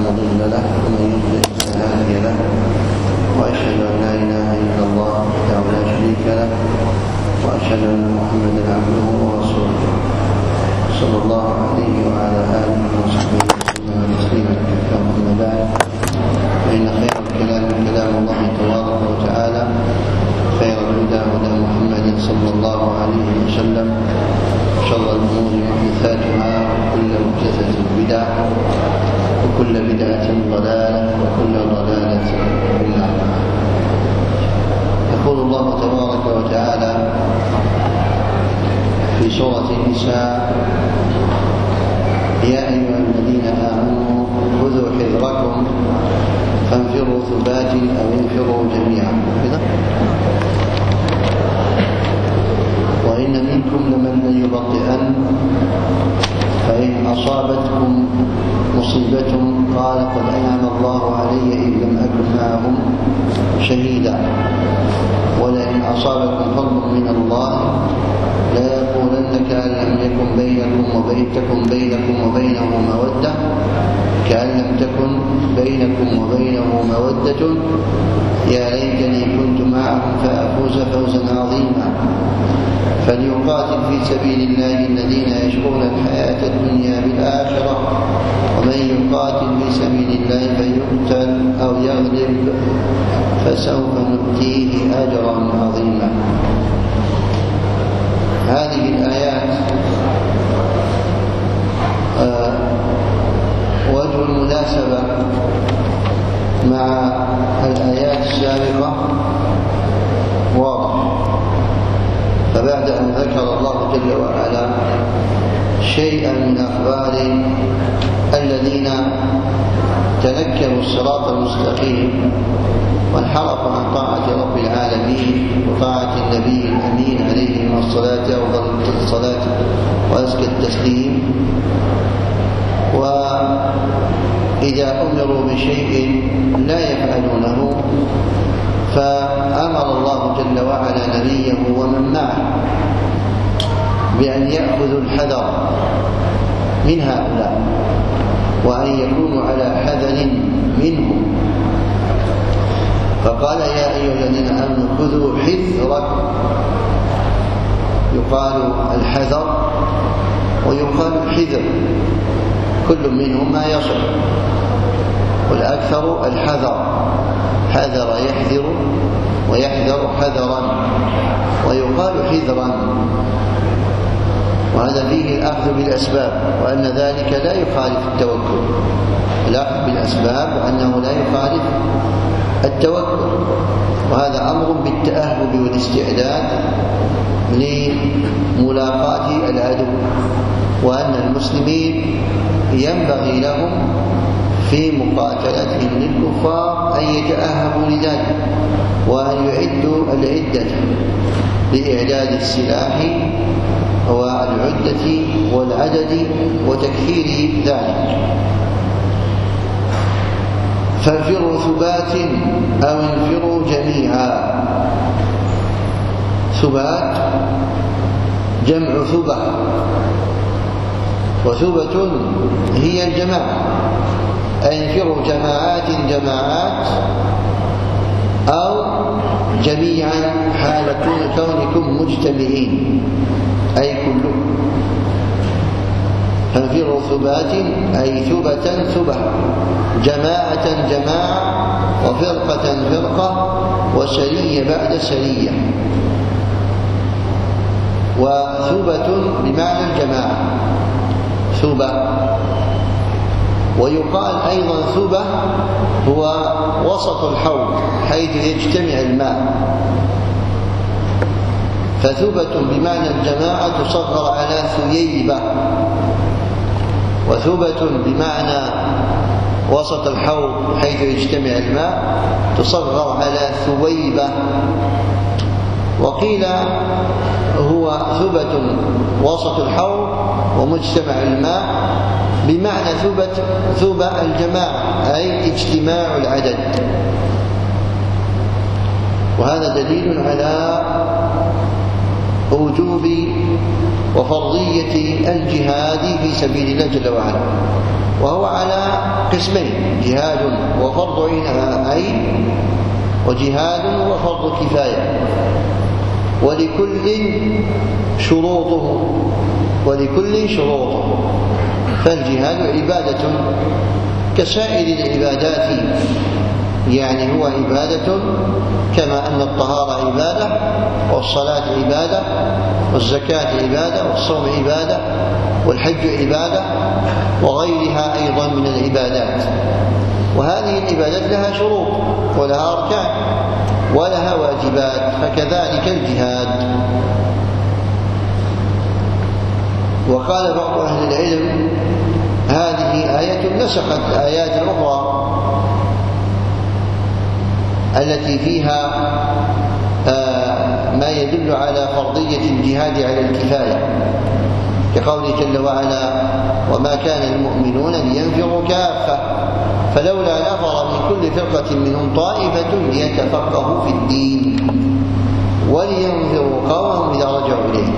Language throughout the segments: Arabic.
مضل له ومن يضلل فلا هادي له، وأشهد أن لا إله إلا الله وحده لا شريك له، وأشهد أن محمدا عبده ورسوله صلى الله عليه وعلى آله وصحبه وسلم تسليما كثيرا. أما بعد، فإن خير الكلام كلام الله تبارك وتعالى، خير الهدى هدى محمد صلى الله عليه وسلم، شر الأمور محدثاتها، وكل محدثة بدعة، وكل بدعة ضلالة، وكل ضلالة في النار. يقول الله تبارك وتعالى في سورة النساء: يا أيها الذين آمنوا خذوا حذركم فانفروا ثبات أو انفروا جميعا. وإن منكم لمن ليبطئن فإن أصابتكم مصيبة قال قد أنعم الله علي إذ لم أكن معهم شهيدا، ولئن أصابكم فضل من الله ليقولن كأن لم يكن بينكم وبينه مودة، كأن لم تكن بينكم وبينه مودة، يا ليتني كنت معهم فأفوز فوزا عظيما. فليقاتل في سبيل الله الذين يشرون الحياة الدنيا بالآخرة، ومن يقاتل في سبيل الله فيقتل أو يغلب فسوف نؤتيه أجرا عظيما. هذه الآيات وجه المناسبة مع الآيات السابقة واضح. فبعد أن ذكر الله جل وعلا شيئا من أخبار الذين تنكروا الصراط المستقيم وانحرفوا عن طاعة رب العالمين وطاعة النبي الأمين عليه الصلاة أفضل الصلاة وأزكى التسليم، وإذا أمروا بشيء لا يفعلونه فأمر الله جل وعلا نبيه ومن معه بأن يأخذوا الحذر من هؤلاء وأن يكونوا على حذر منهم. فقال: يا أيها الذين آمنوا خذوا حذركم. يقال الحذر ويقال الحذر، كل منهما يصح، والأكثر الحذر، حذر يحذر ويحذر حذرا، ويقال حذرا. وهذا فيه الأخذ بالأسباب، وأن ذلك لا يخالف التوكل، الأخذ بالأسباب وأنه لا يخالف التوكل. وهذا أمر بالتأهب والاستعداد لملاقاة العدو، وأن المسلمين ينبغي لهم في مقاتلتهم للكفار أن يتأهبوا لذلك، وأن يعدوا العدة لإعداد السلاح والعدة والعدد وتكثير ذلك. فانفروا ثبات أو انفروا جميعا. ثبات جمع ثبة، وثبة هي الجماعة. انفروا جماعات أو جميعا حال كونكم مجتمعين، أي كلكم. فانفروا ثبات أي ثبة، جماعة جماعة، وفرقة فرقة، وسرية بعد سرية. وثبة بمعنى الجماعة، ثبة. ويقال أيضا ثبة هو وسط الحوض حيث يجتمع الماء. فثبة بمعنى الجماعة تصغر على ثييبة، وثبة بمعنى وسط الحوض حيث يجتمع الماء تصغر على ثويبة. وقيل هو ثبة وسط الحوض ومجتمع الماء بمعنى ثبة الجماعة، أي اجتماع العدد. وهذا دليل على وجوب وفرضية الجهاد في سبيل الله جل وعلا، وهو على قسمين: جهاد وفرض عين، وجهاد وفرض كفاية، ولكل شروطه. فالجهاد عبادة كسائر العبادات، يعني هو عبادة كما أن الطهارة عبادة، والصلاة عبادة، والزكاة عبادة، والصوم عبادة، والحج عبادة، وغيرها أيضا من العبادات. وهذه العبادات لها شروط ولها أركان ولها واجبات، فكذلك الجهاد. وقال بعض أهل العلم: هذه آية نسخت الآيات الأخرى التي فيها ما يدل على فرضية الجهاد على الكفاية، كقوله جل وعلا: وما كان المؤمنون لينفروا كافة فلولا نفر من كل فرقة منهم طائفة ليتفقهوا في الدين ولينذروا قومهم إذا رجعوا إليه.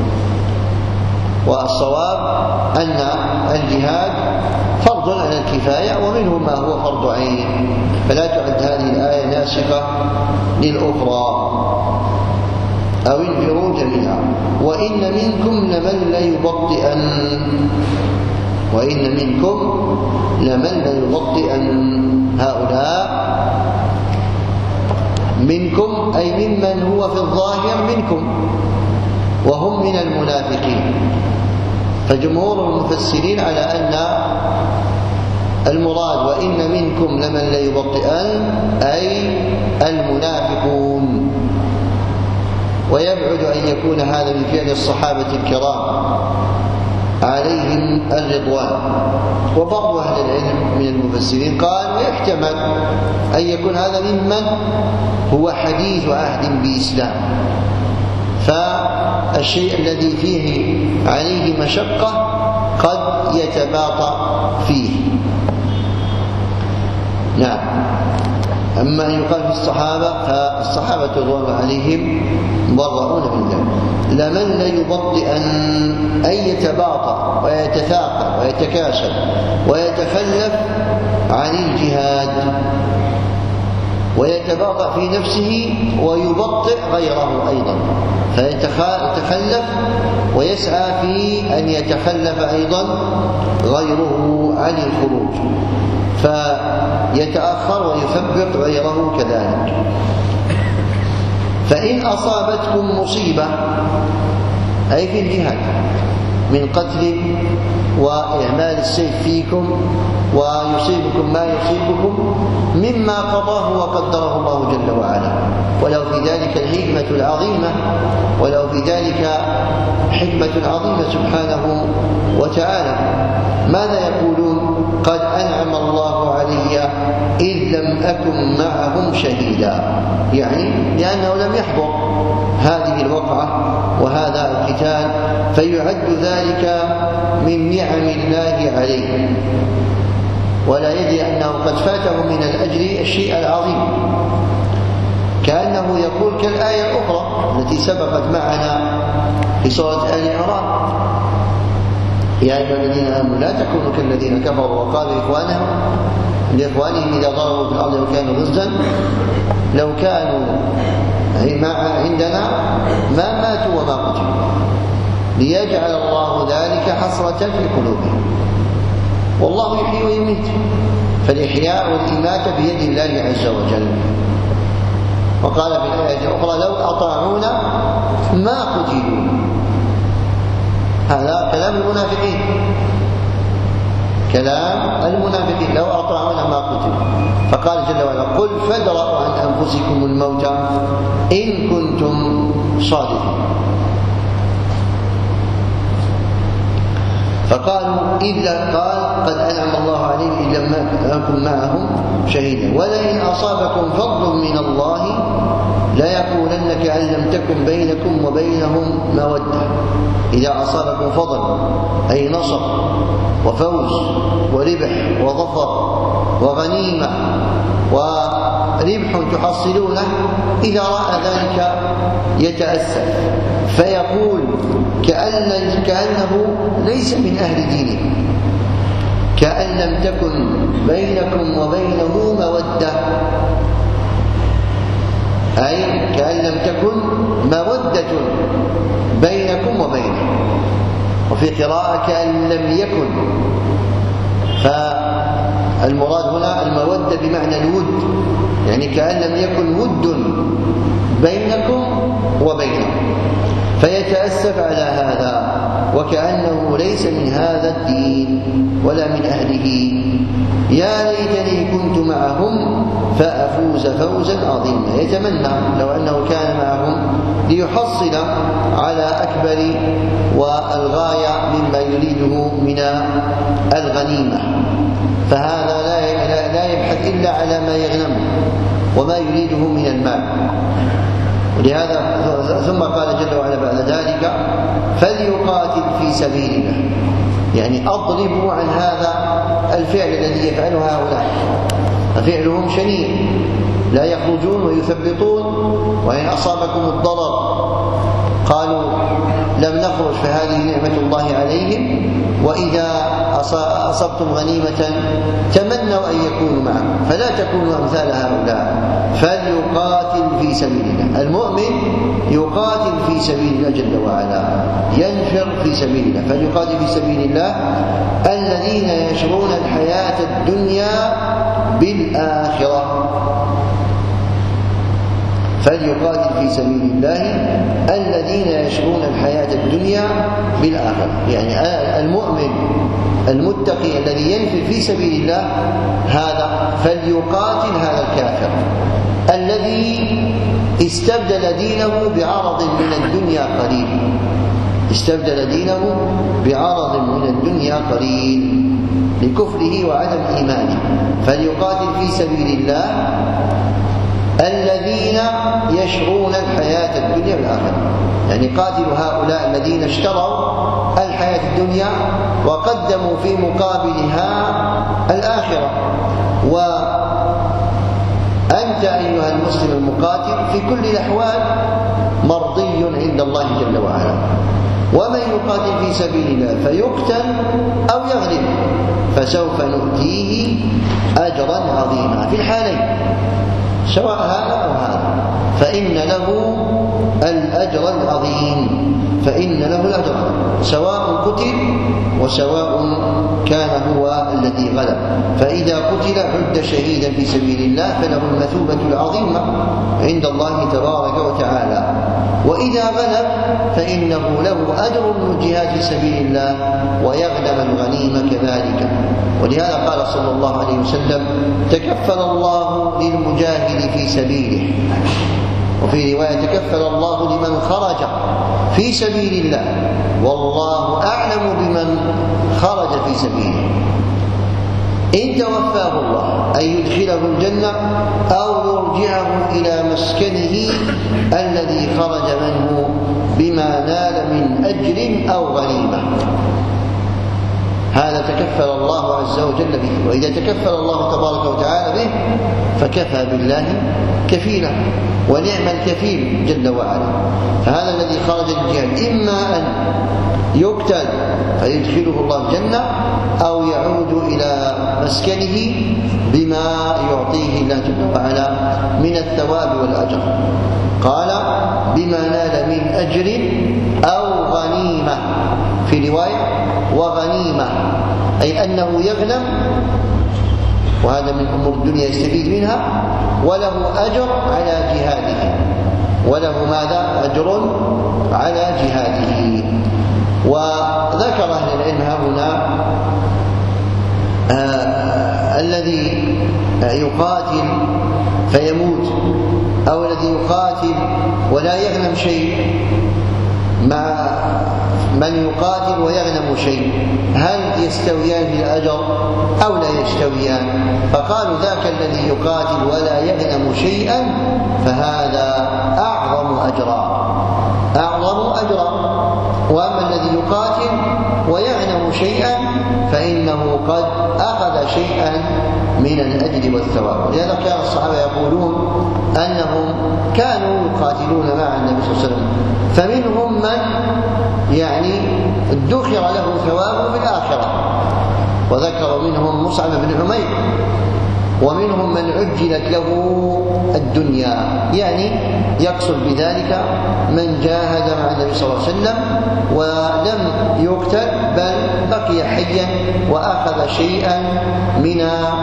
والصواب أن الجهاد فرض على الكفاية، ومنه ما هو فرض عين، فلا تعد هذه الآية ناسخة للأخرى. أو انفروا جميعا وإن منكم لمن ليبطئن. هؤلاء منكم أي ممن هو في الظاهر منكم، وهم من المنافقين. فجمهور المفسرين على أن المراد وإن منكم لمن ليبطئن أي المنافقون، ويبعد أن يكون هذا من فعل الصحابة الكرام عليهم الرضوان. وبعض أهل العلم من المفسرين قال: ويحتمل أن يكون هذا ممن هو حديث عهد بإسلام، فالشيء الذي فيه عليه مشقة قد يتباطأ فيه. نعم. أما أن يقال في الصحابة فالصحابة رضوان الله عليهم مبرؤون من ذلك. لمن ليبطئن أي يتباطأ ويتثاقل ويتكاسل ويتخلف عن الجهاد، ويتباطأ في نفسه ويبطئ غيره أيضا، فيتخلف ويسعى في أن يتخلف أيضا غيره عن الخروج، فيتأخر ويثبط غيره كذلك. فإن أصابتكم مصيبة أي في الجهاد من قتل وإعمال السيف فيكم ويصيبكم ما يصيبكم مما قضاه وقدره الله جل وعلا، ولو في ذلك الحكمة العظيمة، ولو في ذلك حكمة عظيمة سبحانه وتعالى. ماذا يقولون؟ قد أنعم الله علي إذ لم أكن معهم شهيدا، يعني لأنه لم يحضر هذه الوقعة وهذا القتال، فيعد ذلك من نعم الله عليه، ولا يدري أنه قد فاته من الأجر الشيء العظيم. كأنه يقول كالآية الأخرى التي سبقت معنا في سورة آل عمران: يا أيها الذين آمنوا لا تكونوا كالذين كفروا وقالوا لإخوانهم إذا ضربوا في الأرض وكانوا غزا لو كانوا عندنا ما ماتوا وما قتلوا ليجعل الله ذلك حسرة في قلوبهم، والله يحيي ويميت، فالإحياء والإماتة بيد الله عز وجل. وقال في الآية الأخرى: لو أطاعونا ما قتلوا. هذا كلام المنافقين، لو أطاعونا ما قتلوا. فقال جل وعلا: قل فادرءوا عن أنفسكم الموت إن كنتم صادقين. فقالوا قال: قد أنعم الله عليهم إن لم أكن معهم شهيدا ولئن أصابكم فضل من الله ليقولن كأن لم تكن بينكم وبينهم مودة. إذا أصابكم فضل أي نصر وفوز وربح وظفر وغنيمة وربح تحصلونه، إذا رأى ذلك يتأسف فيقول كأنه ليس من أهل دينه، كأن لم تكن بينكم وبينه مودة، أي كأن لم تكن مودة بينكم وبينه. وفي قراءة كأن لم يكن، فالمراد هنا المودة بمعنى الود، يعني كأن لم يكن ود بينكم وبينه، فيتأسف على هذا وكأنه ليس من هذا الدين ولا من أهله. يا ليتني كنت معهم فأفوز فوزا عظيما. يتمنى لو أنه كان معهم ليحصل على أكبر والغاية مما يريده من الغنيمة، فهذا لا يبحث إلا على ما يغنمه وما يريده من المال. ولهذا ثم قال جل وعلا بعد ذلك فليقاتل في سبيل الله، يعني أضربوا عن هذا الفعل الذي يفعله هؤلاء، ففعلهم شنيع، لا يخرجون ويثبطون، وإن أصابكم الضرر قالوا لم نخرج فهذه نعمة الله عليهم، وإذا أصبتم غنيمة تمنوا أن يكونوا معكم، فلا تكونوا أمثال هؤلاء. فليقاتل في سبيل الله، المؤمن يقاتل في سبيل الله جل وعلا، ينفر في سبيل الله. فليقاتل في سبيل الله الذين يشرون الحياة الدنيا بالآخرة. فليقاتل في سبيل الله الذين يشرون الحياة الدنيا بالآخرة، يعني المؤمن المتقي الذي ينفر في سبيل الله هذا فليقاتل هذا الكافر الذي استبدل دينه بعرض من الدنيا قليل، استبدل دينه بعرض من الدنيا قليل لكفره وعدم إيمانه. فليقاتل في سبيل الله الذين يشرون الحياة الدنيا بالآخرة، يعني قاتلوا هؤلاء الذين اشتروا الحياة الدنيا وقدموا في مقابلها الآخرة. وأنت أيها المسلم المقاتل في كل الأحوال مرضي عند الله جل وعلا. ومن يقاتل في سبيل الله فيقتل أو يغلب فسوف نؤتيه أجرا عظيما، في الحالين سواء هذا أو هذا فإن له الأجر العظيم، فإن له الأجر سواء قتل وسواء كان هو الذي غلب. فإذا قتل عد شهيدا في سبيل الله فله المثوبة العظيمة عند الله تبارك وتعالى، وإذا غلب فإنه له أجر الجهاد في سبيل الله ويغنم الغنيمة كذلك. ولهذا قال صلى الله عليه وسلم تكفل الله للمجاهد في سبيله، وفي رواية تكفل الله لمن خرج في سبيل الله والله أعلم بمن خرج في سبيله، إن توفاه الله أن يدخله الجنة أو يرجعه إلى مسكنه الذي خرج منه بما نال من أجر أو غنيمة. هذا تكفل الله عز وجل به، وإذا تكفل الله تبارك وتعالى به فكفى بالله كفيلا، ونعم الكفيل جل وعلا. فهذا الذي خرج للجهاد إما أن يقتل فيدخله الله الجنة أو يعود إلى مسكنه بما يعطيه الله جل وعلا من الثواب والأجر. قال بما نال من أجر أو غنيمة، في رواية وغنيمة، أي أنه يغنم، وهذا من أمور الدنيا يستفيد منها، وله أجر على جهاده، وله ماذا؟ أجر على جهاده. وذكر أهل العلم هنا الذي يقاتل فيموت أو الذي يقاتل ولا يغنم شيء مع من يقاتل ويغنم شيء، هل يستويان في الأجر أو لا يستويان؟ فقالوا ذاك الذي يقاتل ولا يغنم شيئا فهذا أعظم أجرا، أعظم أجرا. وأما الذي يقاتل ويغنم شيئا فإنه قد أخذ شيئا من الأجر والثواب. لهذا كان الصحابة يقولون أنهم كانوا يقاتلون مع النبي صلى الله عليه وسلم، فمنهم من يعني ادخر له ثوابه في الآخرة، وذكر منهم مصعب بن عمير، ومنهم من عجلت له الدنيا، يعني يقصد بذلك من جاهد مع النبي صلى الله عليه وسلم ولم يقتل بل بقي حيا وأخذ شيئا من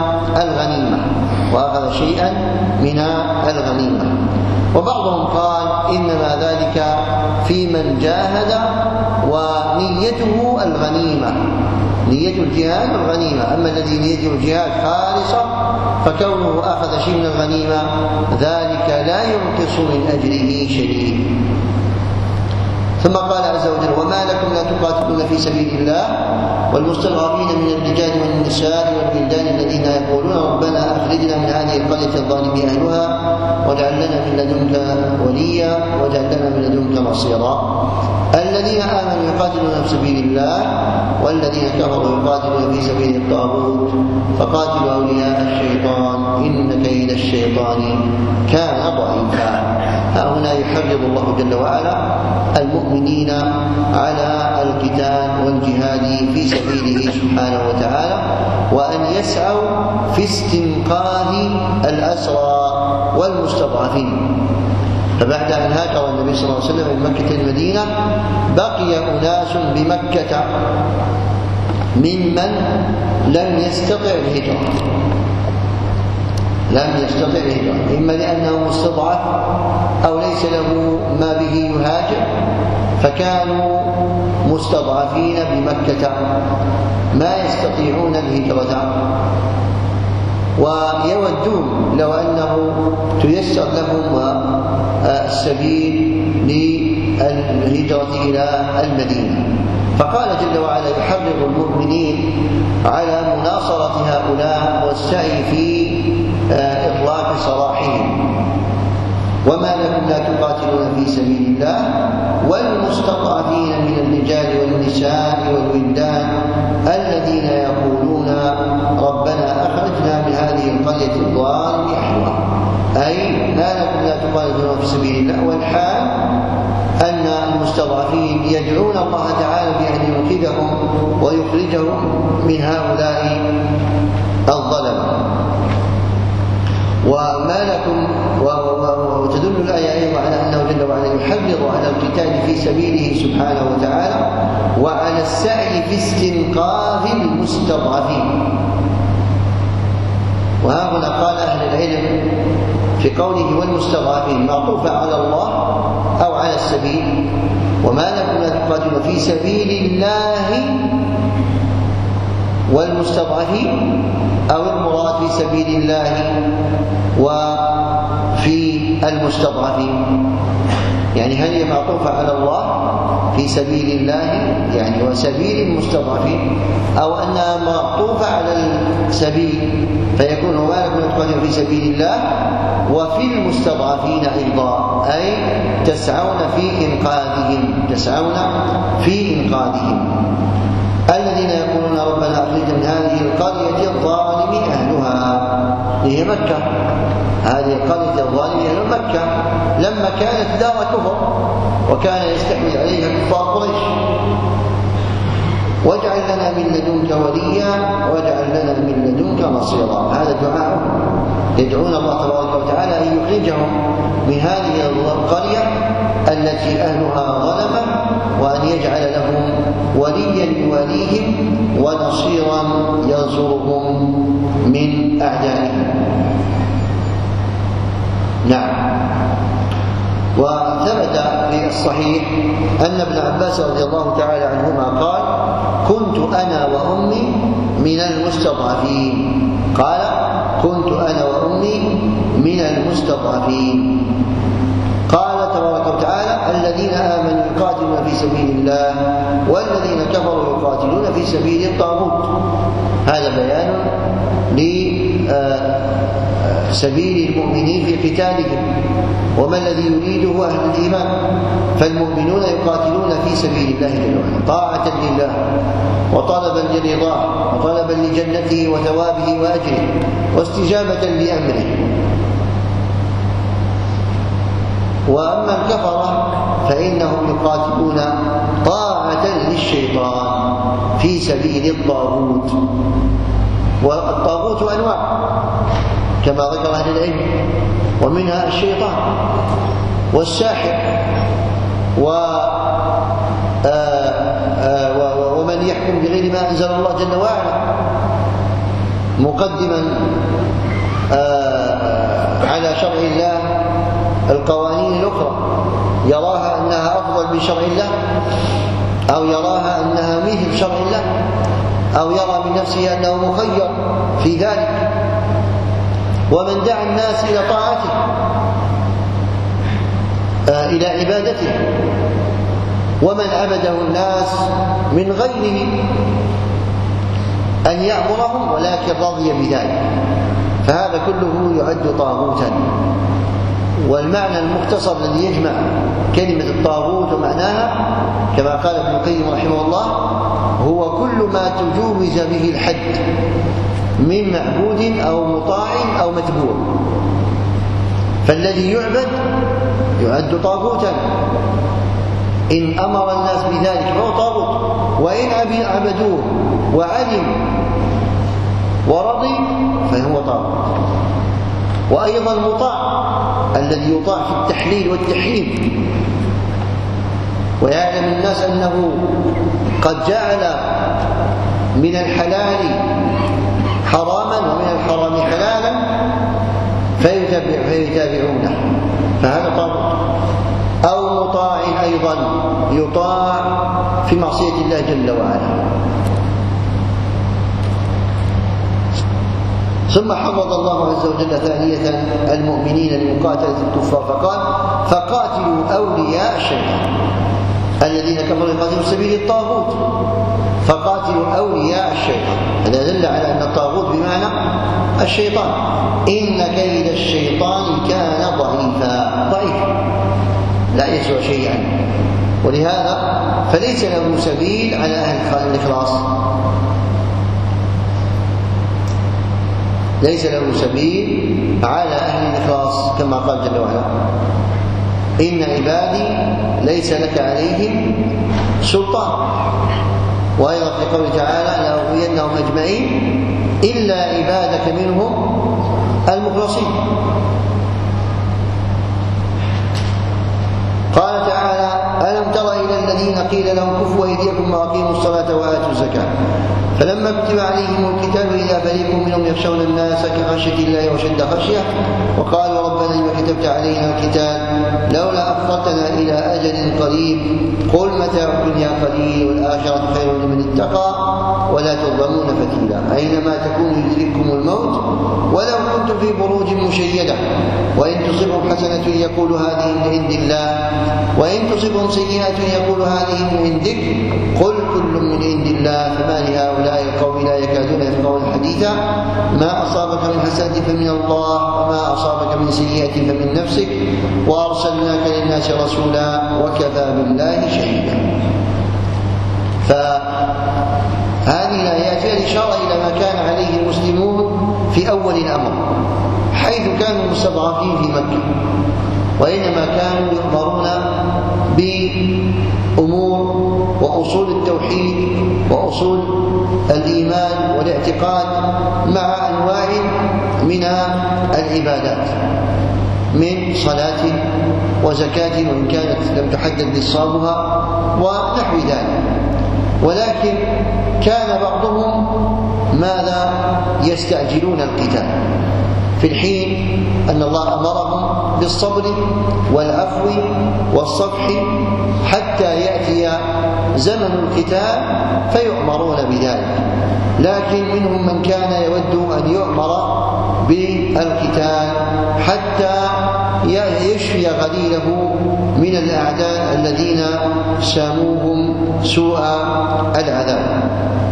الغنيمة. وبعضهم قال إنما ذلك في من جاهد ونيته الغنيمة، نية الجهاد الغنيمة. أما الذي نيته الجهاد خالصة فكونه أخذ شيء من الغنيمة ذلك لا ينقص من أجره شيء. ثم قال عز وجل: وما لكم لا تقاتلون في سبيل الله والمستضعفين من الرجال والنساء والولدان الذين يقولون ربنا أخرجنا من هذه القرية الظالم أهلها واجعل لنا من لدنك وليا واجعل لنا من لدنك نصيرا. الذين آمنوا يقاتلون في سبيل الله والذين كفروا يقاتلون في سبيل الطاغوت فقاتلوا أولياء الشيطان إن كيد الشيطان كان ضعيفا. هنا يحرض الله جل وعلا المؤمنين على القتال والجهاد في سبيله سبحانه وتعالى، وأن يسعوا في استنقاذ الأسرى والمستضعفين. فبعد أن هاجر النبي صلى الله عليه وسلم من مكة المدينة بقي أناس بمكة ممن لم يستطع الهجرة، إما لأنه مستضعف أو ليس له ما به يهاجر، فكانوا مستضعفين بمكة ما يستطيعون الهجرة، ويودون لو أنه تيسر لهم السبيل للهجرة إلى المدينة. فقال جل وعلا يحرض المؤمنين على مناصرة هؤلاء والسعي في إطلاق سراحهم. وما لكم لا تقاتلون في سبيل الله والمستضعفين من الرجال والنساء والولدان الذين يقولون ربنا أخرجنا من هذه القرية الظالم أهلها، أي ما لكم لا تقاتلون في سبيل الله، والحال أن المستضعفين يدعون الله تعالى بأن ينقذهم ويخرجهم من هؤلاء الظلمة. وما لكم وتدل الآية أيضا على أنه جل وعلا يحرض على القتال في سبيله سبحانه وتعالى وعلى السعي في استنقاذ المستضعفين. وهنا قال أهل العلم في قوله والمستضعفين معطوفة على الله أو على السبيل. وما لكم لا تقاتلون في سبيل الله والمستضعفين، أو المراد في سبيل الله وفي المستضعفين، يعني هل هي معطوفة على الله في سبيل الله يعني وسبيل المستضعفين، أو أنها معطوفة على السبيل فيكون ما لكم لا تقاتلون في سبيل الله وفي المستضعفين أيضا، أي تسعون في إنقاذهم الذين يقولون ربنا أخرجنا من هذه القرية الظالم أهلها، هي مكة، هذه القرية الظالم أهل مكة لما كانت دار كفر وكان يستحوذ عليها كفار قريش. واجعل لنا من لدنك وليا واجعل لنا من لدنك نصيرا. هذا دعاء يدعون الله تبارك وتعالى أن يخرجهم من هذه القرية التي أهلها ظلمة، وأن يجعل لهم وليا يواليهم ونصيرا ينصرهم من أعدائهم. نعم. وثبت في الصحيح أن ابن عباس رضي الله تعالى عنهما قال: كنت أنا وأمي من المستضعفين. قال: كنت أنا وأمي من المستضعفين. قال تبارك وتعالى: الذين آمنوا يقاتلون في سبيل الله والذين كفروا يقاتلون في سبيل الطاغوت. هذا بيان لسبيل المؤمنين في قتالهم وما الذي يريده أهل الإيمان. فالمؤمنون يقاتلون في سبيل الله جل وعلا طاعة لله وطلبا لرضاه وطلبا لجنته وثوابه وأجره واستجابة لأمره. وأما الكفرة فإنهم يقاتلون طاعة طاعة للشيطان في سبيل الطاغوت. والطاغوت أنواع كما ذكر أهل العلم، ومنها الشيطان والساحر ومن يحكم بغير ما أنزل الله جل وعلا، مقدما على شرع الله القوانين الأخرى، يراها أنها أفضل من شرع الله، أو يراها أنها مثل شرع الله، أو يرى من نفسه أنه مخير في ذلك. ومن دعا الناس إلى طاعته، إلى عبادته، ومن عبده الناس من غيره أن يأمرهم ولكن رضي بذلك، فهذا كله يعد طاغوتا. والمعنى المختصر الذي يجمع كلمة الطاغوت ومعناها كما قال ابن القيم رحمه الله هو كل ما تجوز به الحد من معبود أو مطاع أو متبوع. فالذي يعبد يعد طاغوتا، إن أمر الناس بذلك فهو طاغوت، وإن عبدوه وعلم ورضي فهو طاغوت. وأيضا المطاع الذي يطاع في التحليل والتحريم، ويعلم الناس أنه قد جعل من الحلال حراما ومن الحرام حلالا فيتابعونه، فهذا طاغوت. أو مطاع أيضا يطاع في معصية الله جل وعلا. ثم حفظ الله عز وجل ثانية المؤمنين لمقاتلة الكفار فقال فقاتلوا أولياء الشيطان الذين كفروا يقاتلون في سبيل الطاغوت، فقاتلوا أولياء الشيطان. هذا دل على أن الطاغوت بمعنى الشيطان. إن كيد الشيطان كان ضعيفا لا يسوى شيئا، ولهذا فليس له سبيل على أهل الإخلاص، ليس له سبيل على أهل الإخلاص كما قال جل وعلا إن عبادي ليس لك عليهم سلطان. وأيضا في قوله تعالى لأغوينهم أجمعين إلا عبادك منهم المخلصين. قال تعالى ألم تر إلى الذين قيل لهم كفوا أيديكم وأقيموا الصلاة وآتوا الزكاة فلما كتب عليهم القتال إذا فريق منهم يخشون الناس كخشية الله وشد خشية وقالوا ربنا لما كتبت علينا القتال لولا أخرتنا إلى أجل قريب قل متاع الدنيا قليل والآخرة خير لمن اتقى ولا تظلمون فتيلا أينما تكونوا يدرككم الموت ولو كنتم في بروج مشيدة وإن تصبهم حسنة يقول هذه من عند الله وإن تصبهم سيئة يقول هذه من عندك قل كل من عند الله فما لهؤلاء القوم لا يكادون يفقهون حديثا ما أصابك من حسنة فمن الله وما أصابك من سيئة فمن نفسك وأرسلناك للناس رسولا وكفى بالله شهيدا. فهذه الآيات فيها الإشارة إلى ما كان عليه المسلمون في أول الأمر حيث كانوا مستضعفين في مكة، وإنما كانوا يؤمرون بأمور وأصول التوحيد وأصول الإيمان والاعتقاد مع أنواع من العبادات من صلاة وزكاة وإن كانت لم تحدد نصابها ونحو ذلك. ولكن كان بعضهم ماذا يستعجلون القتال في الحين أن الله أمرهم بالصبر والعفو والصفح حتى يأتي زمن القتال فيؤمرون بذلك. لكن منهم من كان يود أن يؤمر بالقتال حتى يشفي غليله من الأعداء الذين ساموهم سوء العذاب.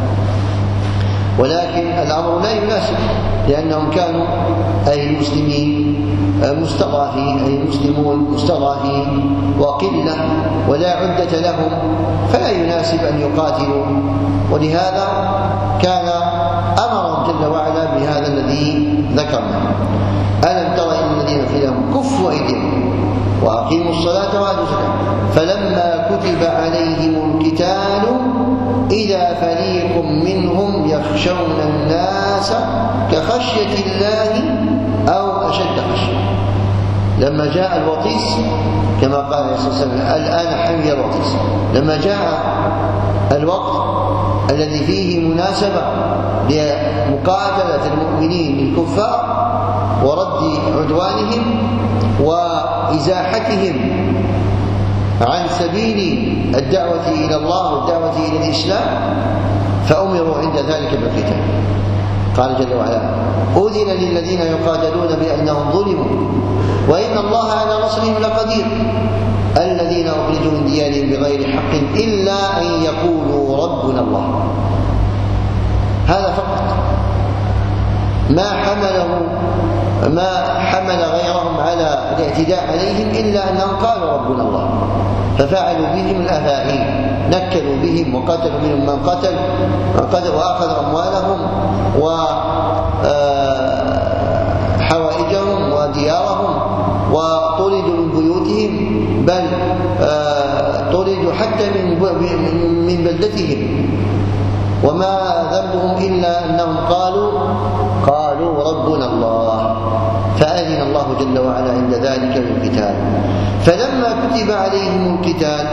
ولكن الأمر لا يناسب لأنهم كانوا أي المسلمين مستضعفين، أي المسلمون مستضعفين وقلة ولا عدة لهم فلا يناسب أن يقاتلوا، ولهذا كان أمرهم جل وعلا بهذا الذي ذكرنا. ألم تر إلى الذين قيل لهم كفوا أيديكم وأقيموا الصلاة وآتوا الزكاة. فلما كتب عليهم القتال إذا فريق منهم يخشون الناس كخشية الله أو أشد خشية. لما جاء الوطيس كما قال عليه الصلاة والسلام الآن حمي الوطيس، لما جاء الوقت الذي فيه مناسبة لمقاتلة المؤمنين للكفار ورد عدوانهم وإزاحتهم عن سبيل الدعوة إلى الله والدعوة إلى الإسلام، فأمروا عند ذلك بالقتال. قال جل وعلا: أذن للذين يقاتلون بأنهم ظلموا وإن الله على نصرهم لقدير الذين أخرجوا من ديارهم بغير حق إلا أن يقولوا ربنا الله. هذا فقط، ما حمل غيرهم على الاعتداء عليهم إلا أنهم قالوا ربنا الله، ففعلوا بهم الأفاعيل، نكلوا بهم وقتلوا منهم من قتل وأخذوا أموالهم وحوائجهم وديارهم وطردوا من بيوتهم، بل طردوا حتى من بلدتهم، وما ذنبهم إلا أنهم قالوا ربنا الله، فأذن الله جل وعلا عند ذلك بالقتال. فلما كتب عليهم القتال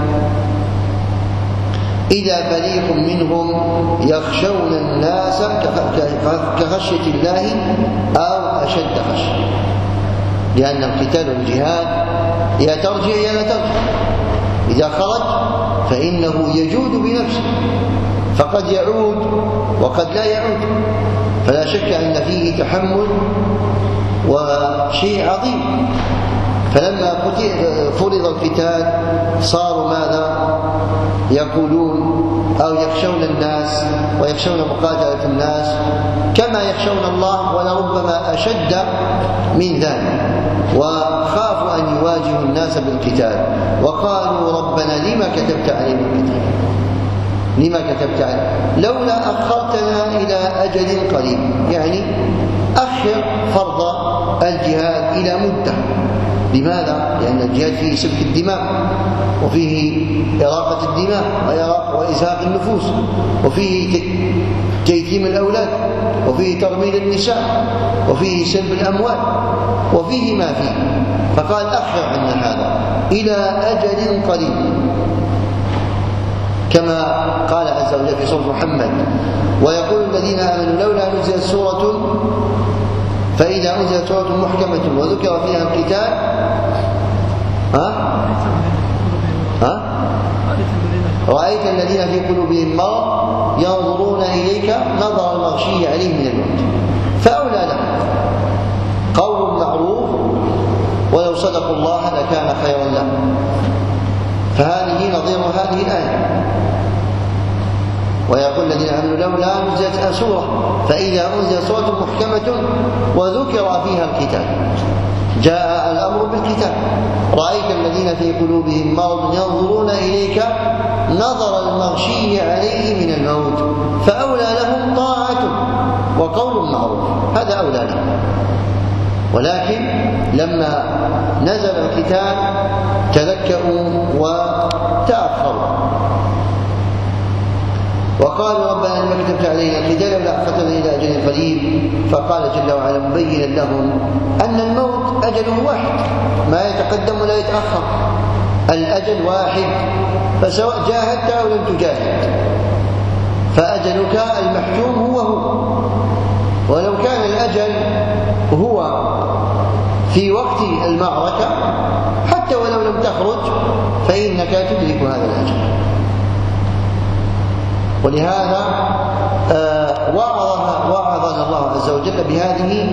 إذا فريق منهم يخشون الناس كخشية الله أو أشد خشية، لأن القتال والجهاد يا ترجع يا لا ترجع، إذا خرج فإنه يجود بنفسه، فقد يعود وقد لا يعود، فلا شك أن فيه تحمل وشيء عظيم. فلما فرض القتال صاروا ماذا يقولون أو يخشون الناس ويخشون مقاتلة الناس كما يخشون الله، ولربما أشد من ذلك، وخافوا أن يواجهوا الناس بالقتال، وقالوا ربنا لما كتبت علينا القتال، لما كتبت علينا، لولا أخرتنا إلى أجل قريب، يعني أخر فرض الجهاد إلى مدة. لماذا؟ لأن الجهاد فيه سفك الدماء، وفيه إراقة الدماء وإزهاق النفوس، وفيه تيتيم الأولاد، وفيه ترميل النساء، وفيه سلب الأموال، وفيه ما فيه. فقال أخر عنا هذا إلى أجل قريب، كما قال عز وجل في سورة محمد: ويقول الذين آمنوا لولا نزلت سورة، فإذا أنزلت سورة محكمة وذكر فيها القتال رأيت الذين في قلوبهم مرض ينظرون إليك نظر المغشي عليه من الموت، فأولى لهم قول معروف ولو صدقوا الله لكان خيرا لهم. فهذه نظير هذه الآية: ويقول الذين آمنوا لولا نزلت سورة، فإذا أنزلت سورة محكمة وذكر فيها القتال جاء الأمر بالقتال. رأيت الذين في قلوبهم مرض ينظرون إليك نظر المغشي عليه من الموت، فأولى لهم طاعة وقول معروف، هذا أولى لهم. ولكن لما نزل القتال تذكروا وتأخروا وقالوا ربنا لما كتبت علينا القتال لولا أخرتنا إلى أجل قريب. فقال جل وعلا مبينا لهم أن الموت أجله واحد، ما يتقدم ولا يتأخر، الأجل واحد، فسواء جاهدت أو لم تجاهد فأجلك المحتوم هو، ولو كان الأجل هو في وقت المعركة حتى ولو لم تخرج فإنك تدرك هذا الأجل. ولهذا وعظنا الله عز وجل بهذه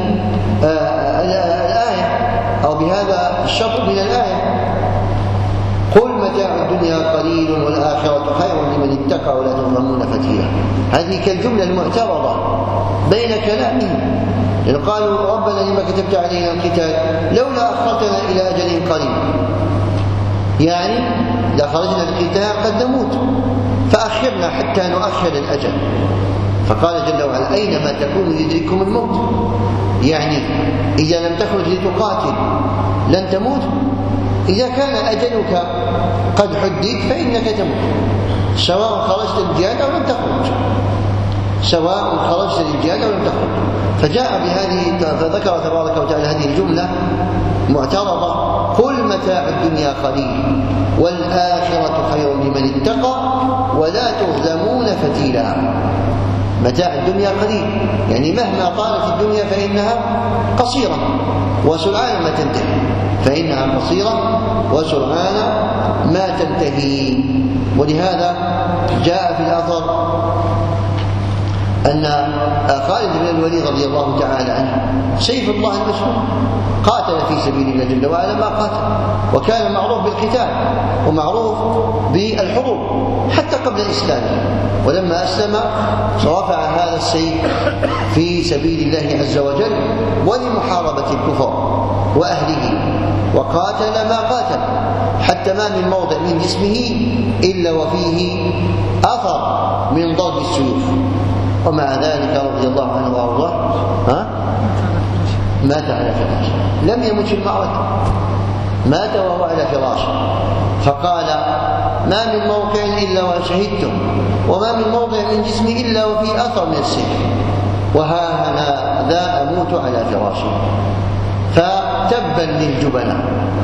الآية أو بهذا الشطر من الآية: قل متاع الدنيا قليل والآخرة خير لمن اتقى ولا تظلمون فتيلا. هذه كالجملة المعترضة بين كلامه، لأن قالوا ربنا لما كتبت علينا القتال لولا أخرتنا إلى أجل قريب، يعني إذا خرجنا القتال قد نموت فأخرنا حتى نؤخر الأجل. فقال جل وعلا: أينما تكونوا يدرككم الموت، يعني إذا لم تخرج لتقاتل لن تموت، إذا كان أجلك قد حدد فإنك تموت، سواء خرجت للجهاد أو لم تخرج، سواء خرجت للجهاد أو لم تخرج. فجاء بهذه، فذكر تبارك وتعالى هذه الجملة معترضة: قل متاع الدنيا قليل والآخرة خير لمن اتقى ولا تظلمون فتيلا. متاع الدنيا قليل، يعني مهما طالت الدنيا فإنها قصيرة وسرعان ما تنتهي، فإنها قصيرة وسرعان ما تنتهي. ولهذا جاء في الأثر أن خالد بن الوليد رضي الله تعالى عنه سيف الله المسلول قاتل في سبيل الله جل وعلا ما قاتل، وكان معروف بالقتال ومعروف بالحروب حتى قبل الإسلام، ولما أسلم رفع هذا السيف في سبيل الله عز وجل ولمحاربة الكفر وأهله، وقاتل ما قاتل حتى ما من موضع من جسمه إلا وفيه أثر من ضرب السيوف، ومع ذلك رضي الله عنه وارضاه مات على فراشه، لم يمت في المعركة، مات وهو على فراشه، فقال: ما من موقع إلا وشهدته، وما من موضع من جسمي إلا وفيه أثر من السيف، وها أنا ذا أموت على فراشي. فتبا للجبناء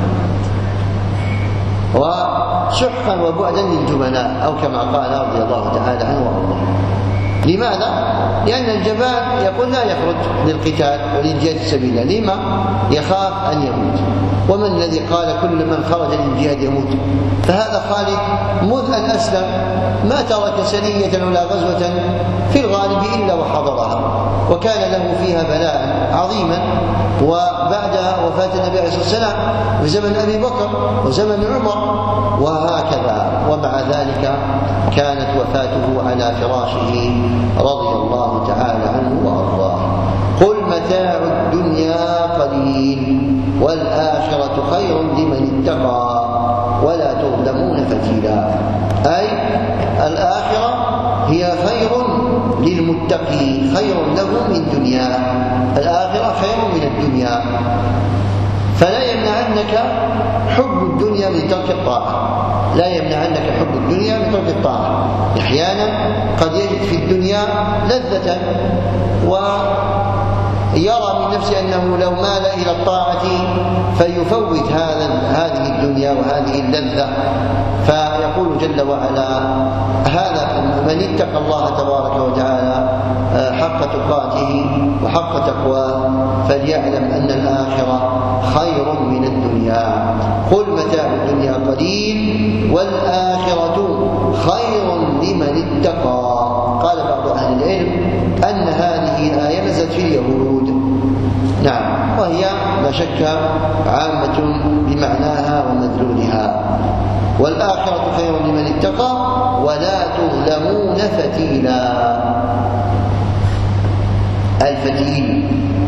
وسحقا وبعدا للجبناء، أو كما قال رضي الله تعالى عنه وارضاه. لماذا؟ لأن الجبان يقول لا يخرج للقتال وللجهاد في سبيل الله، لما؟ يخاف أن يموت. ومن الذي قال كل من خرج للجهاد يموت؟ فهذا خالد منذ أن أسلم ما ترك سرية ولا غزوة في الغالب إلا وحضرها، وكان له فيها بلاء عظيما. وبعد وفاة النبي عليه الصلاة والسلام في زمن أبي بكر وزمن عمر وهكذا، ومع ذلك كانت وفاته على فراشه رضي الله تعالى عنه وأرضاه. قل متاع الدنيا قليل والآخرة خير لمن اتقى ولا تظلمون فتيلا. أي الآخرة هي خير للمتقي، خير له من دنيا، الآخرة خير من الدنيا. فلا يمنعنك حب الدنيا من ترك الطاعة، لا يمنعنك حب الدنيا من ترك الطاعة. أحيانا قد يجد في الدنيا لذة ويرى من نفسه أنه لو مال إلى الطاعة فيفوت هذه الدنيا وهذه اللذة، فيقول جل وعلا: هذا من اتقى الله تبارك وتعالى حق تقاته وحق تقواه فليعلم أن الآخرة خير من الدنيا. قل متاع الدنيا قليل والآخرة خير لمن اتقى. قال بعض أهل العلم أن هذه الآية نزلت في اليهود، نعم، وهي لا شك عامة بمعناها ومدلولها. والآخرة خير لمن اتقى ولا تظلمون فتيلا. الفتيل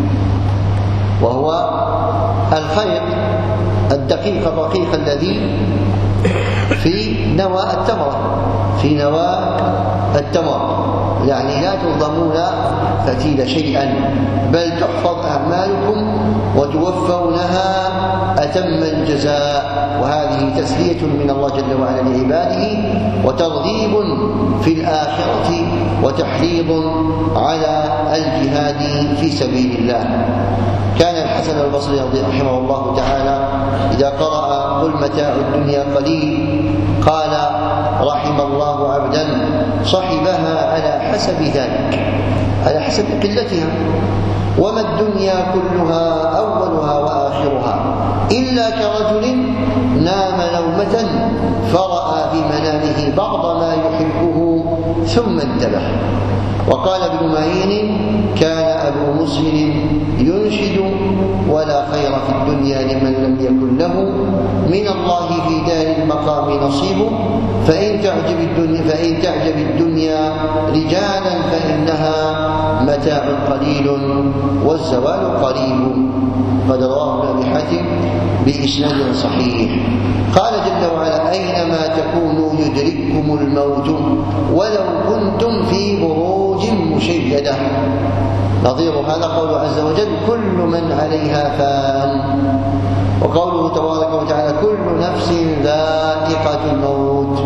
وهو الخيط الدقيق الرقيق الذي في نوى التمر، في نوى التمر، يعني لا تظلمون فتيل شيئا، بل تحفظ أعمالكم وتوفونها أتم الجزاء. وهذه تسلية من الله جل وعلا لعباده وترغيب في الآخرة وتحريض على الجهاد في سبيل الله. كان الحسن البصري رحمه الله تعالى إذا قرأ قل متاع الدنيا قليل قال: رحم الله عبدا صحبها على حسب ذلك، على حسب قلتها، وما الدنيا كلها أولها وآخرها إلا كرجل نام نومة فرأى في منامه بعض ما يحبه ثم انتبه. وقال ابن معين: كان أبو مسلم ينشد: ولا خير في الدنيا لمن لم يكن له من الله في دار المقام نصيب، فإن تعجب الدنيا رجالا فإنها متاع قليل والزوال قريب. قد رواه ابن حاتم بإسناد صحيح. قال جل وعلا: أينما تكونوا يدرككم الموت ولو كنتم في بروج مشيدة. نظير هذا قوله عز وجل: كل من عليها فان. وقوله تبارك وتعالى كل نفس ذائقة الموت.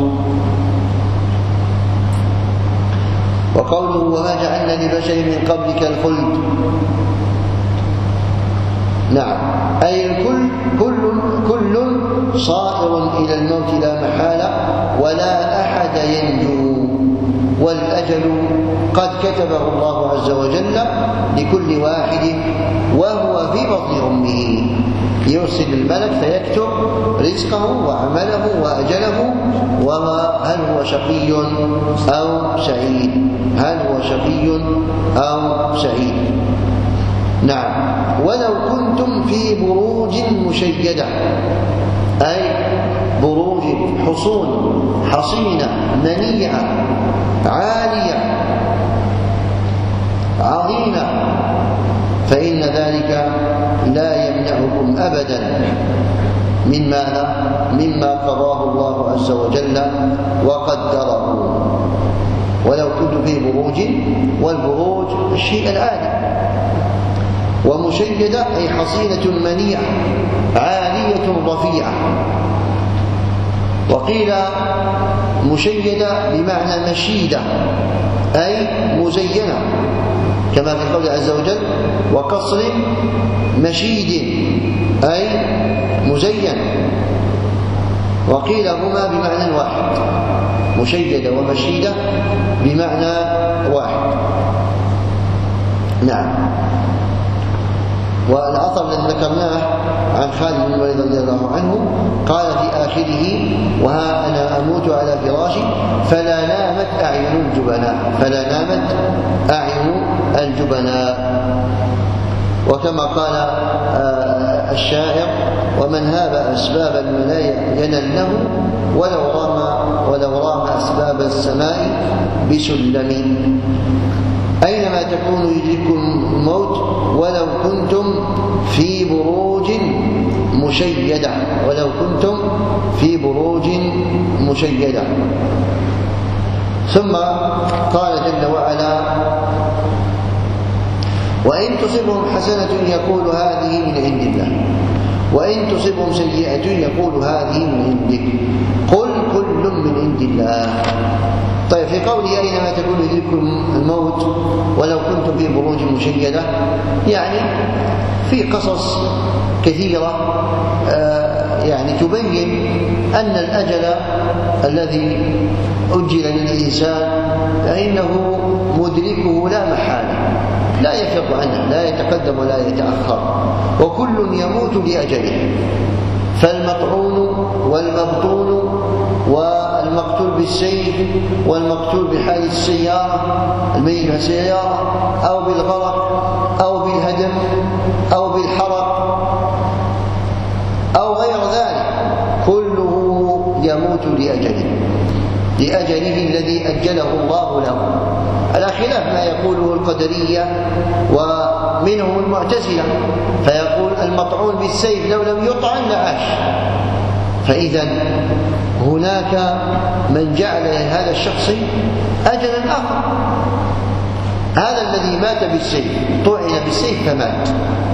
وقوله وما جعلنا لبشر من قبلك الخلد. نعم، أي كل صائر إلى الموت لا محالة، ولا أحد ينجو، والأجل قد كتبه الله عز وجل لكل واحد وهو في بطن أمه. يرسل الملك فيكتب رزقه وعمله وأجله، وهل هو شقي أو سعيد، هل هو شقي أو سعيد. نعم، ولو كنتم في بروج مشيدة، أي بروج حصون حصينة منيعة عالية عظيمة، فإن ذلك لا يمنعكم أبدا من ماذا؟ مما قضاه الله عز وجل وقدره. ولو كنت في بروج، والبروج الشيء العالي، ومشيدة أي حصينة منيعة عالية رفيعة. وقيل مشيدة بمعنى مشيدة أي مزينة، كما في قوله عز وجل وقصر مشيد أي مزين. وقيل هما بمعنى واحد، مشيدة ومشيدة بمعنى واحد. نعم. والأثر الذي ذكرناه عن خالد بن الوليد رضي الله عنه قال في آخره وها أنا أموت على فراشي فلا نامت أعين الجبناء، فلا نامت أعين الجبناء. وكما قال الشاعر ومن هاب أسباب المنايا ينله ولو رام أسباب السماء بسلم. أينما تكونوا يدرككم الموت ولو كنتم في بروج مشيدة، ولو كنتم في بروج مشيدة. ثم قال جل وعلا وإن تصبهم حسنة يقول هذه من عند الله، وإن تصبهم سيئة يقول هذه من عندك، قل كل من عند الله. طيب، في قوله أينما تكون يدرككم الموت ولو كنتم في بروج مشيدة، يعني في قصص كثيرة يعني تبين أن الأجل الذي أجل للإنسان فإنه مدركه لا محالة، لا يفر عنه، لا يتقدم ولا يتأخر، وكل يموت لأجله. فالمطعون والمبطون والمقتول بالسيف والمقتول بحال السيارة، الميت بالسيارة أو بالغرق أو بالهدم أو بالحرق أو غير ذلك، كله يموت لأجله الذي أجله الله له، على خلاف ما يقوله القدرية ومنهم المعتزلة، فيقول المطعون بالسيف لو لم يطعن لعاش. فإذا هناك من جعل لهذا الشخص أجلا آخر، هذا الذي مات بالسيف طعن بالسيف فمات،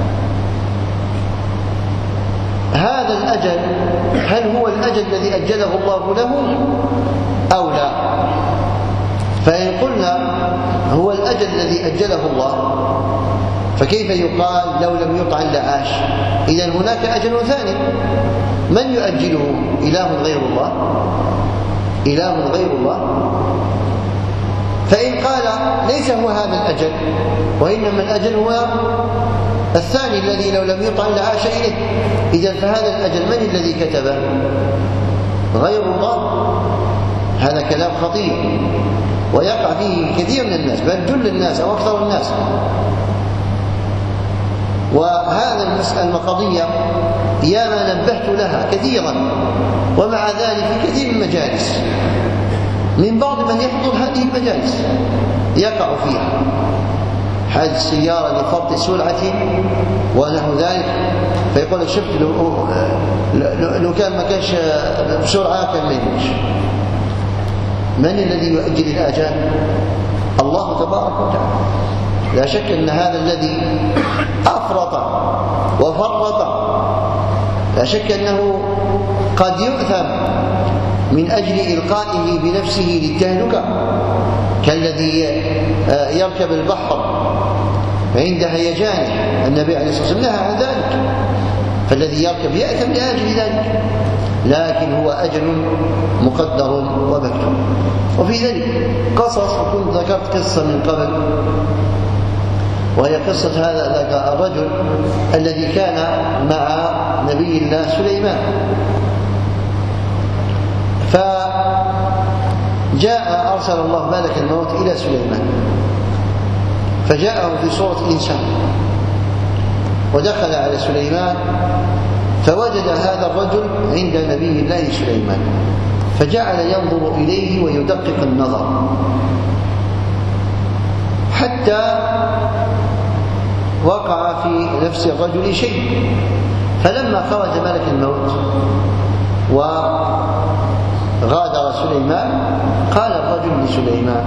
هذا الأجل هل هو الأجل الذي أجله الله له أو لا؟ فإن قلنا هو الأجل الذي أجله الله فكيف يقال لو لم يطعن لعاش؟ إذن هناك أجل ثاني، من يؤجله؟ إله غير الله، إله غير الله. فإن قال ليس هو هذا الأجل وإنما الأجل هو الثاني الذي لو لم يطعن لعاش إليه، إذن فهذا الأجل من الذي كتبه؟ غير الله. هذا كلام خطير ويقع فيه كثير من الناس، بل جل الناس أو أكثر الناس. وهذا المسألة القضية ياما نبهت لها كثيرا، ومع ذلك في كثير من المجالس من بعض من يحضر هذه المجالس يقع فيها حادث السيارة لفرط سرعة ونحو ذلك، فيقول لك شفت لو كان ما كانش بسرعة كان ما يموتش. من الذي يؤجل الآجال؟ الله تبارك وتعالى. لا شك أن هذا الذي أفرط وفرط لا شك أنه قد يؤثم من أجل إلقائه بنفسه للتهلكة، كالذي يركب البحر عند هيجانه. النبي عليه الصلاة والسلام نهى عن ذلك، فالذي يركب يأثم لأجل ذلك، لكن هو أجل مقدر ومكتوب. وفي ذلك قصص، وكنت ذكرت قصة من قبل، وهي قصة هذا الرجل الذي كان مع نبي الله سليمان، فجاء أرسل الله ملك الموت إلى سليمان، فجاءه في صورة إنسان، ودخل على سليمان فوجد هذا الرجل عند نبي الله سليمان، فجعل ينظر إليه ويدقق النظر حتى وقع في نفس الرجل شيء. فلما خرج ملك الموت وغادر سليمان، قال الرجل لسليمان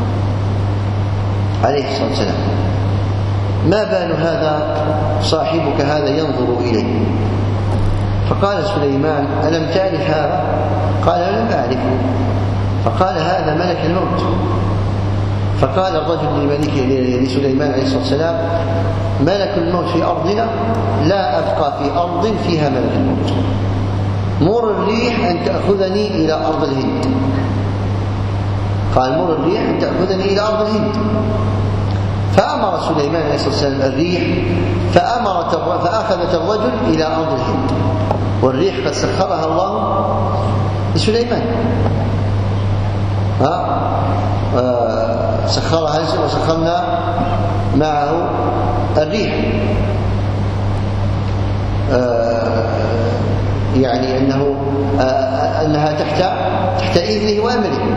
عليه الصلاة والسلام: ما بال هذا صاحبك هذا ينظر إليه؟ فقال سليمان: ألم تعرف هذا؟ قال: لم أعرفه. فقال: هذا ملك الموت. فقال الرجل لسليمان عليه الصلاة والسلام: ملك الموت في أرضنا لا أبقى في أرض فيها ملك الموت، مر الريح أن تأخذني إلى أرض الهند. قال: مر الريح أن تأخذني إلى أرض الهند. فأمر سليمان عليه الصلاة والسلام الريح فأخذت الرجل إلى أرض الهند، والريح قد سخرها الله لسليمان، سخرها وسخرنا معه الريح، يعني أنها تحت إذنه وأمره،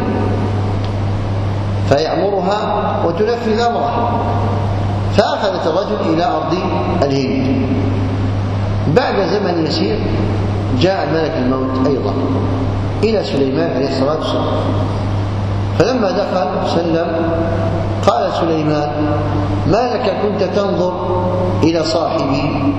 فيأمرها وتنفذ أمره. فأخذت الرجل إلى أرض الهند. بعد زمن يسير جاء ملك الموت أيضا إلى سليمان عليه الصلاة والسلام، فلما دخل سلم قال سليمان: ما لك كنت تنظر إلى صاحبي؟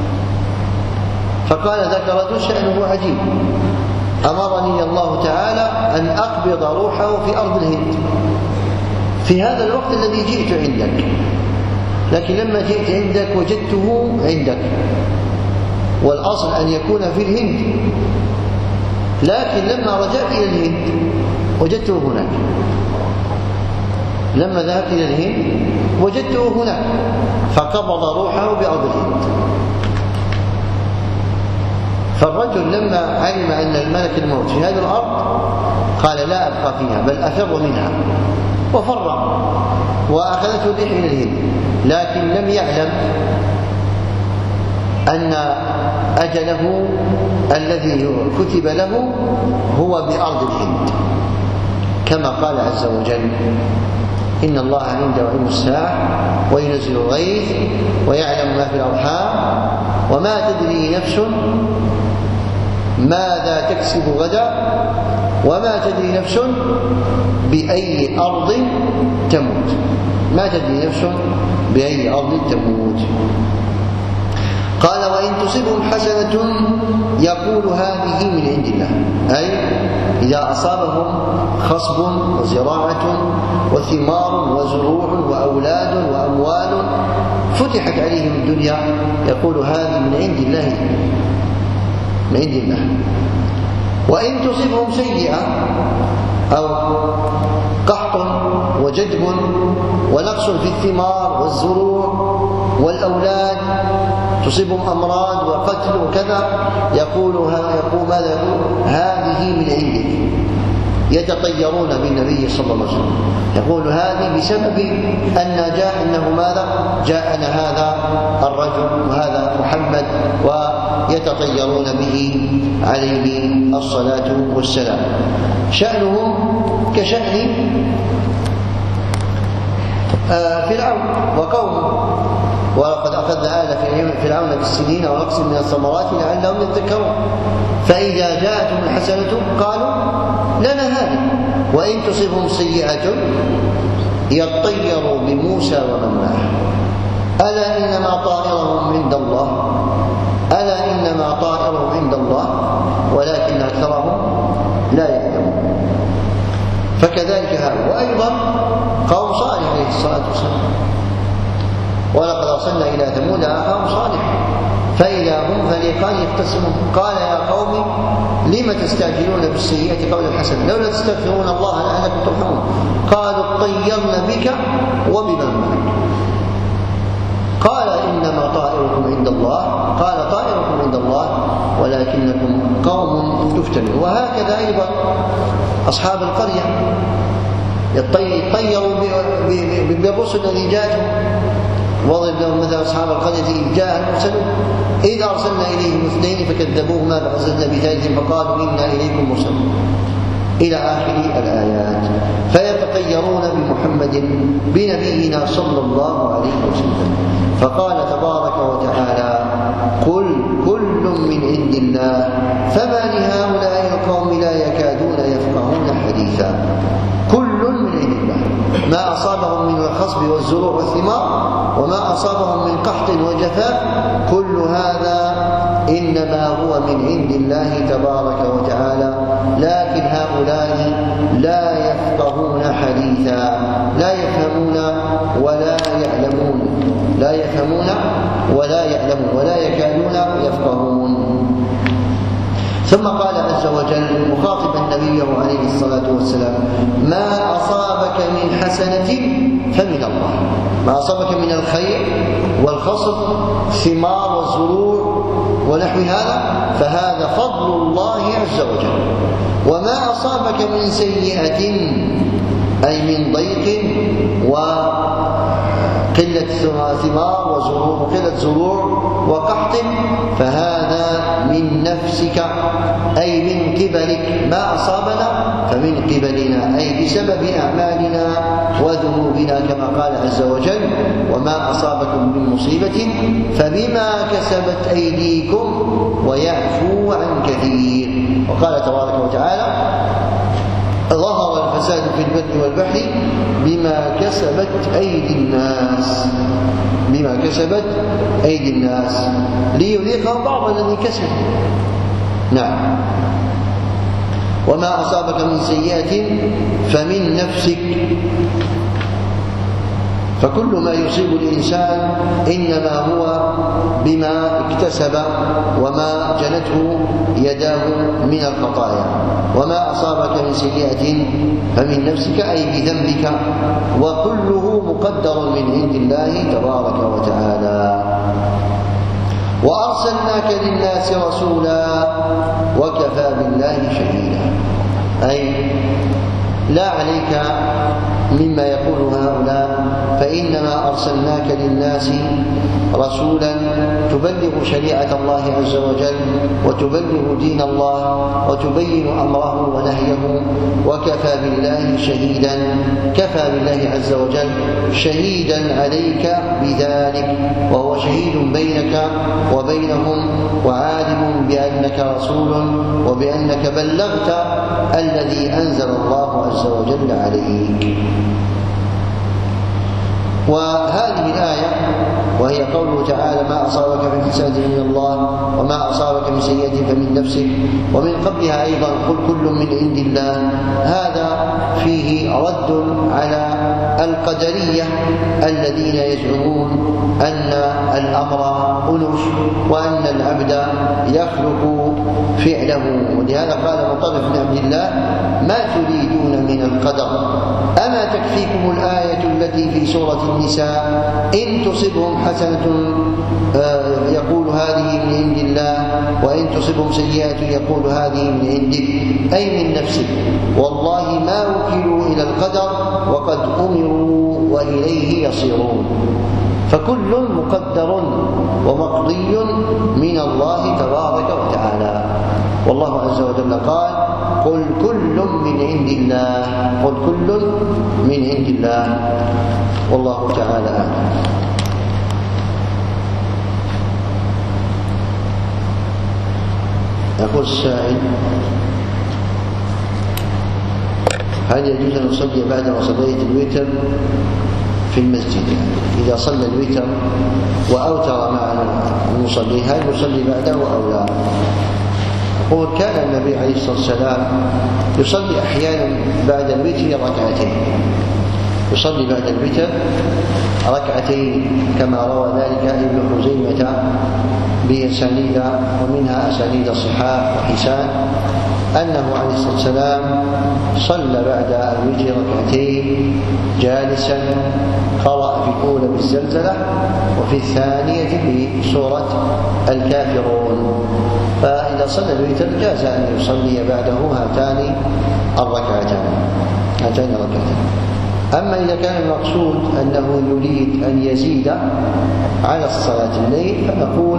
فقال ذاك الرجل: شأنه عجيب، أمرني الله تعالى أن أقبض روحه في أرض الهند في هذا الوقت الذي جئت عندك، لكن لما جئت عندك وجدته عندك، والأصل أن يكون في الهند، لكن لما رجعت إلى الهند وجدته هناك. لما ذهبت إلى الهند وجدته هناك، فقبض روحه بأرض الهند. فالرجل لما علم أن الملك الموت في هذه الأرض قال: لا أبقى فيها بل أفر منها، وفر وأخذته الريح من الهند، لكن لم يعلم أن أجله الذي كتب له هو بأرض الهند، كما قال عز وجل: إن الله عنده علم الساعة وينزل الغيث ويعلم ما في الأرحام وما تدري نفس ماذا تكسب غدا وما تدري نفس بأي أرض تموت. ما تدري نفس بأي أرض تموت. قال: وإن تصبهم حسنة يقول هذه من عند الله، أي إذا أصابهم خصب وزراعة وثمار وزروع وأولاد وأموال فتحت عليهم الدنيا يقول هذه من عند الله، من عند الله. وإن تصبهم سيئة أو قحط وجدب ونقص في الثمار والزروع والأولاد، تصيبهم أمراض وقتل وكذا، يقول ماذا يقول؟ هذه من عندك. يتطيرون بالنبي صلى الله عليه وسلم، يقول هذه بسبب أنه ماذا؟ جاءنا هذا الرجل وهذا محمد، ويتطيرون به عليه الصلاة والسلام. شأنهم كشأن فرعون وقومه، ولقد أخذنا آل فرعون بالسنين ونقص من الثمرات لعلهم يذكرون. فإذا جاءتهم الحسنة قالوا لنا هذه، وإن تصبهم سيئة يطيروا بموسى ومن معه، ألا إنما طائرهم عند الله، ألا إنما طائرهم أكثرهم لا يعلمون. فكذلك هذا. وأيضا قوم صالح عليه الصلاة والسلام، ولقد أرسلنا إلى ثمود أخاهم صالحا فإذا هم فريقان يختصمون قال يا قوم لم تستعجلون بالسيئة قبل الحسنة لولا تستغفرون الله لعلكم ترحمون قالوا اطيرنا بك وبمن معك قال إنما طائركم عند الله قال طائركم عند الله ولكنكم قوم تفتنون. وهكذا أيضا أصحاب القرية يطيروا بالرسل الذي جاءتهم. وضرب لهم مثل أصحاب القرية إذ جاء المرسلون إذ أرسلنا إليهم اثنين فكذبوهما فأرسلنا بثالث فقالوا إنا إليكم مرسلون إلى آخر الآيات. فيتطيرون بمحمد بنبينا صلى الله عليه وسلم. فقال تبارك وتعالى قل كل من عند الله فما لهؤلاء القوم لا يكادون يفقهون حديثا. كل من عند الله ما أصابهم من الخصب والزروع والثمار وما أصابهم من قحط وجفاف كل هذا إنما هو من عند الله تبارك وتعالى لكن هؤلاء لا يفقهون حديثا لا يفهمون ولا يعلمون لا يفهمون ولا يعلمون ولا يكادون يفقهون. ثم قال عز وجل مخاطبا نبيه عليه الصلاة والسلام ما أصابك من حسنة فمن الله ما أصابك من الخير والخصب الثمار والزروع ونحو هذا فهذا فضل الله عز وجل. وما أصابك من سيئة أي من ضيق وقلة ثمار وقلة زروع وقحط فهذا من نفسك أي من قبلك ما أصابنا فمن قبلنا أي بسبب أعمالنا وذنوبنا كما قال عز وجل وما أصابكم من مصيبة فبما كسبت أيديكم ويعفو عن كثير. وقال تبارك وتعالى ظهر الفساد في البر والبحر بما كسبت أيدي الناس بما كسبت أيدي الناس ليذيقهم بعض الذي كسب. نعم. وما أصابك من سيئة فمن نفسك فكل ما يصيب الإنسان إنما هو بما اكتسب وما جنته يداه من الخطايا. وما أصابك من سيئة فمن نفسك أي بذنبك وكله مقدر من عند الله تبارك وتعالى. وأرسلناك للناس رسولا وكفى بالله شهيدا أي لا عليك مما يقول هؤلاء فإنما أرسلناك للناس رسولا تبلغ شريعة الله عز وجل وتبلغ دين الله وتبين أمره ونهيه وكفى بالله شهيدا كفى بالله عز وجل شهيدا عليك بذلك وهو شهيد بينك وبينهم وعالم بأنك رسول وبأنك بلغت الذي أنزل الله عز وجل عليك. وهذه الآية وهي قوله تعالى ما أصابك من حسنة من الله وما أصابك من سيئة فمن نفسك ومن قبلها أيضا قل كل من عند الله هذا فيه رد على القدرية الذين يزعمون أن الأمر أنف وأن العبد يخلق فعله. ولهذا قال مطرف بن عبد الله ما تريدون من القدر أما تكفيكم الآية التي في سورة النساء إن تصبهم حسنة يقول هذه من عند الله وإن تصبهم سيئة يقول هذه من عندك أي من نفسك والله ما وكلوا إلى القدر وقد أمروا وإليه يصيرون. فكل مقدر ومقضي من الله تبارك وتعالى. والله عز وجل قال قل كل من عند الله قل كل من عند الله والله تعالى أعلم. يقول السائل هل يجوز أن نصلي بعد ما صليت الوتر في المسجد؟ إذا صلى الوتر وأوتر مع المصلي هل يصلي بعده أو لا؟ يقول كان النبي عليه الصلاة والسلام يصلي أحيانا بعد الوتر ركعتين، يصلي بعد الوتر ركعتين كما روى ذلك ابن خزيمة بأسانيد ومنها أسانيد صحاح وحسان أنه عليه الصلاة والسلام صلى بعد الوتر ركعتين جالسا، قرأ في الأولى بالزلزلة وفي الثانية بسورة الكافرون. فإذا صلى الوتر جاز أن يصلي بعده هاتان الركعتان. أما إذا كان المقصود أنه يريد أن يزيد على الصلاة الليل فنقول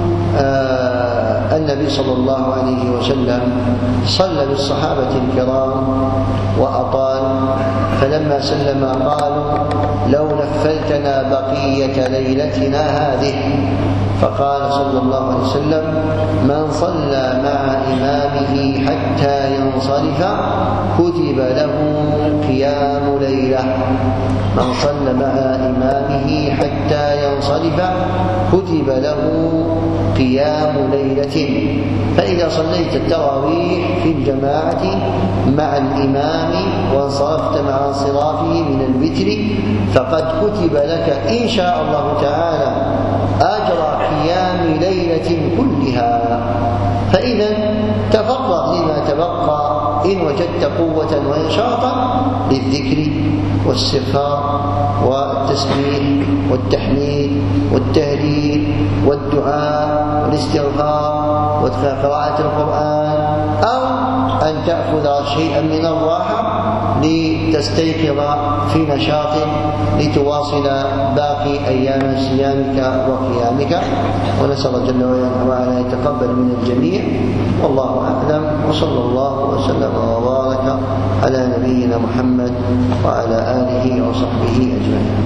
النبي صلى الله عليه وسلم صلى بالصحابة الكرام وأطال، فلما سلم قالوا لو نفلتنا بقية ليلتنا هذه، فقال صلى الله عليه وسلم من صلى مع إمامه حتى ينصرف كتب له قيام ليلة. من صلى مع إمامه حتى ينصرف كتب له قيام ليلة. فإذا صليت التراويح في الجماعة مع الإمام وانصرفت مع انصرافه من الوتر فقد كتب لك إن شاء الله تعالى أجر قيام ليلة كلها. فإذا تفرغ لما تبقى إن وجدت قوة ونشاطا للذكر والاستغفار والتسبيح والتحميد والتهليل والدعاء والاستغفار وقراءة القرآن، أو أن تأخذ شيئا من الراحة لتستيقظ في نشاط لتواصل باقي أيام صيامك وقيامك. ونسأل الله جل وعلا يتقبل من الجميع، والله أعلم، وصلى الله وسلم وبارك على نبينا محمد وعلى آله وصحبه أجمعين.